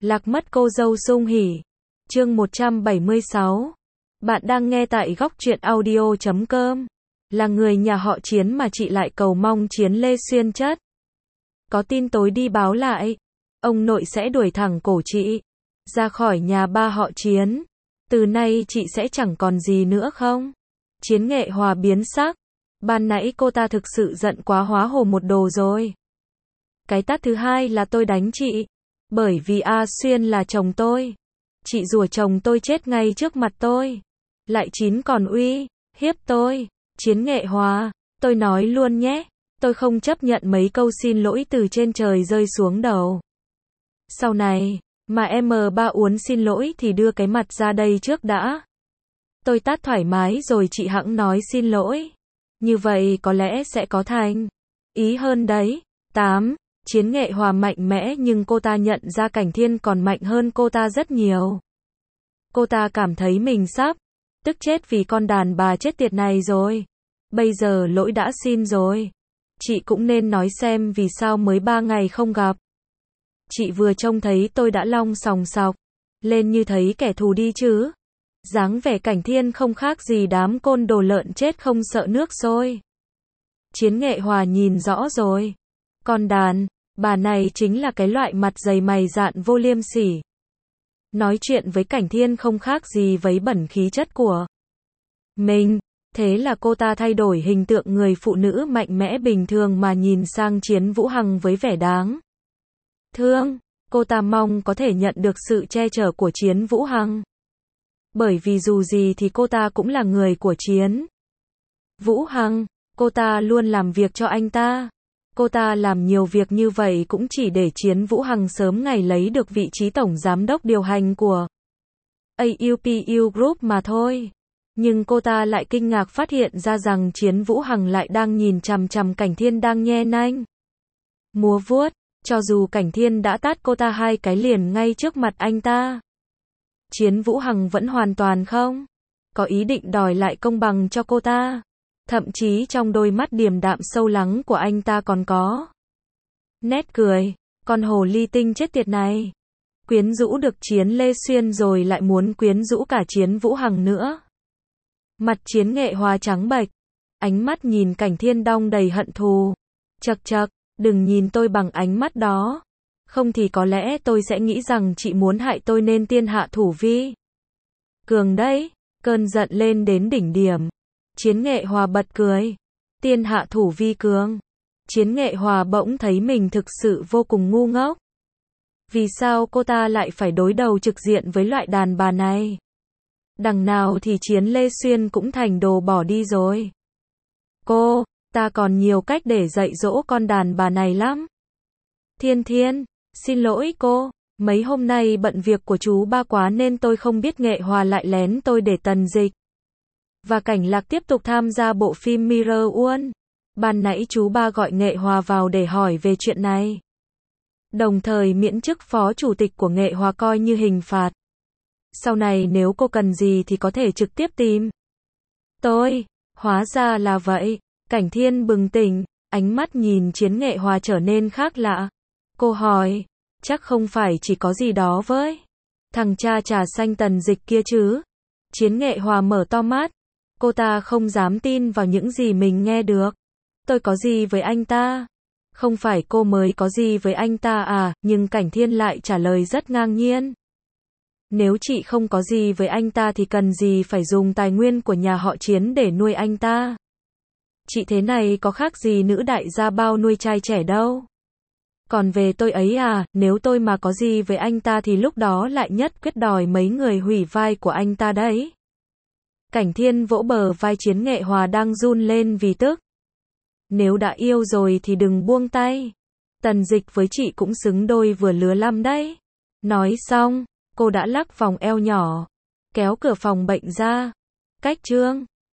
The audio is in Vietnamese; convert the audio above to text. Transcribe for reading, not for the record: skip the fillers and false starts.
Lạc mất cô dâu sung hỉ. Chương 176. Bạn đang nghe tại góc truyện audio.com. Là người nhà họ Chiến mà chị lại cầu mong Chiến Lê Xuyên chất. Có tin tối đi báo lại. Ông nội sẽ đuổi thẳng cổ chị ra khỏi nhà ba họ Chiến. Từ nay chị sẽ chẳng còn gì nữa không? Chiến Nghệ Hòa biến sắc. Ban nãy cô ta thực sự giận quá hóa hồ một đồ rồi. Cái tát thứ hai là tôi đánh chị. Bởi vì A Xuyên là chồng tôi. Chị rủa chồng tôi chết ngay trước mặt tôi. Lại Chín còn uy hiếp tôi. Chiến Nghệ Hòa, tôi nói luôn nhé. Tôi không chấp nhận mấy câu xin lỗi từ trên trời rơi xuống đầu. Sau này, mà M3 uốn xin lỗi thì đưa cái mặt ra đây trước đã. Tôi tát thoải mái rồi chị hẵng nói xin lỗi. Như vậy có lẽ sẽ có thành ý hơn đấy. 8. Chiến Nghệ Hòa mạnh mẽ nhưng cô ta nhận ra Cảnh Thiên còn mạnh hơn cô ta rất nhiều. Cô ta cảm thấy mình sắp tức chết vì con đàn bà chết tiệt này rồi. Bây giờ lỗi đã xin rồi. Chị cũng nên nói xem vì sao mới 3 ngày không gặp. Chị vừa trông thấy tôi đã long sòng sọc lên như thấy kẻ thù đi chứ. Dáng vẻ Cảnh Thiên không khác gì đám côn đồ lợn chết không sợ nước sôi. Chiến Nghệ Hòa nhìn rõ rồi. Con đàn bà này chính là cái loại mặt dày mày dạn vô liêm sỉ. Nói chuyện với Cảnh Thiên không khác gì vấy bẩn khí chất của mình. Thế là cô ta thay đổi hình tượng người phụ nữ mạnh mẽ bình thường mà nhìn sang Chiến Vũ Hằng với vẻ đáng thương. Cô ta mong có thể nhận được sự che chở của Chiến Vũ Hằng. Bởi vì dù gì thì cô ta cũng là người của Chiến Vũ Hằng. Cô ta luôn làm việc cho anh ta. Cô ta làm nhiều việc như vậy cũng chỉ để Chiến Vũ Hằng sớm ngày lấy được vị trí tổng giám đốc điều hành của AUPU Group mà thôi. Nhưng cô ta lại kinh ngạc phát hiện ra rằng Chiến Vũ Hằng lại đang nhìn chằm chằm Cảnh Thiên đang nhe nanh múa vuốt. Cho dù Cảnh Thiên đã tát cô ta 2 cái liền ngay trước mặt anh ta, Chiến Vũ Hằng vẫn hoàn toàn không có ý định đòi lại công bằng cho cô ta. Thậm chí trong đôi mắt điềm đạm sâu lắng của anh ta còn có nét cười. Con hồ ly tinh chết tiệt này. Quyến rũ được Chiến Lê Xuyên rồi lại muốn quyến rũ cả Chiến Vũ Hằng nữa. Mặt Chiến Nghệ Hòa trắng bệch. Ánh mắt nhìn Cảnh Thiên đong đầy hận thù. Chậc chậc, đừng nhìn tôi bằng ánh mắt đó. Không thì có lẽ tôi sẽ nghĩ rằng chị muốn hại tôi nên tiên hạ thủ vi cường đấy. Cơn giận lên đến đỉnh điểm. Chiến Nghệ Hòa bật cười. Tiên hạ thủ vi cường. Chiến Nghệ Hòa bỗng thấy mình thực sự vô cùng ngu ngốc. Vì sao cô ta lại phải đối đầu trực diện với loại đàn bà này? Đằng nào thì Chiến Lê Xuyên cũng thành đồ bỏ đi rồi. Ta còn nhiều cách để dạy dỗ con đàn bà này lắm. Thiên, xin lỗi cô. Mấy hôm nay bận việc của chú ba quá nên tôi không biết Nghệ Hòa lại lén tôi để Tần Dịch và Cảnh Lạc tiếp tục tham gia bộ phim Mirror World. Ban nãy chú ba gọi Nghệ Hòa vào để hỏi về chuyện này. Đồng thời miễn chức phó chủ tịch của Nghệ Hòa coi như hình phạt. Sau này nếu cô cần gì thì có thể trực tiếp tìm tôi. Hóa ra là vậy. Cảnh Thiên bừng tỉnh, ánh mắt nhìn Chiến Nghệ Hòa trở nên khác lạ. Cô hỏi, chắc không phải chỉ có gì đó với thằng cha trà xanh Tần Dịch kia chứ? Chiến Nghệ Hòa mở to mắt. Cô ta không dám tin vào những gì mình nghe được. Tôi có gì với anh ta? Không phải cô mới có gì với anh ta à? Nhưng Cảnh Thiên lại trả lời rất ngang nhiên. Nếu chị không có gì với anh ta thì cần gì phải dùng tài nguyên của nhà họ Chiến để nuôi anh ta? Chị thế này có khác gì nữ đại gia bao nuôi trai trẻ đâu. Còn về tôi ấy à, nếu tôi mà có gì với anh ta thì lúc đó lại nhất quyết đòi mấy người hủy vai của anh ta đấy. Cảnh Thiên vỗ bờ vai Chiến Nghệ Hòa đang run lên vì tức. Nếu đã yêu rồi thì đừng buông tay. Tần Dịch với chị cũng xứng đôi vừa lứa lăm đấy. Nói xong, cô đã lắc vòng eo nhỏ, kéo cửa phòng bệnh ra. Cách chương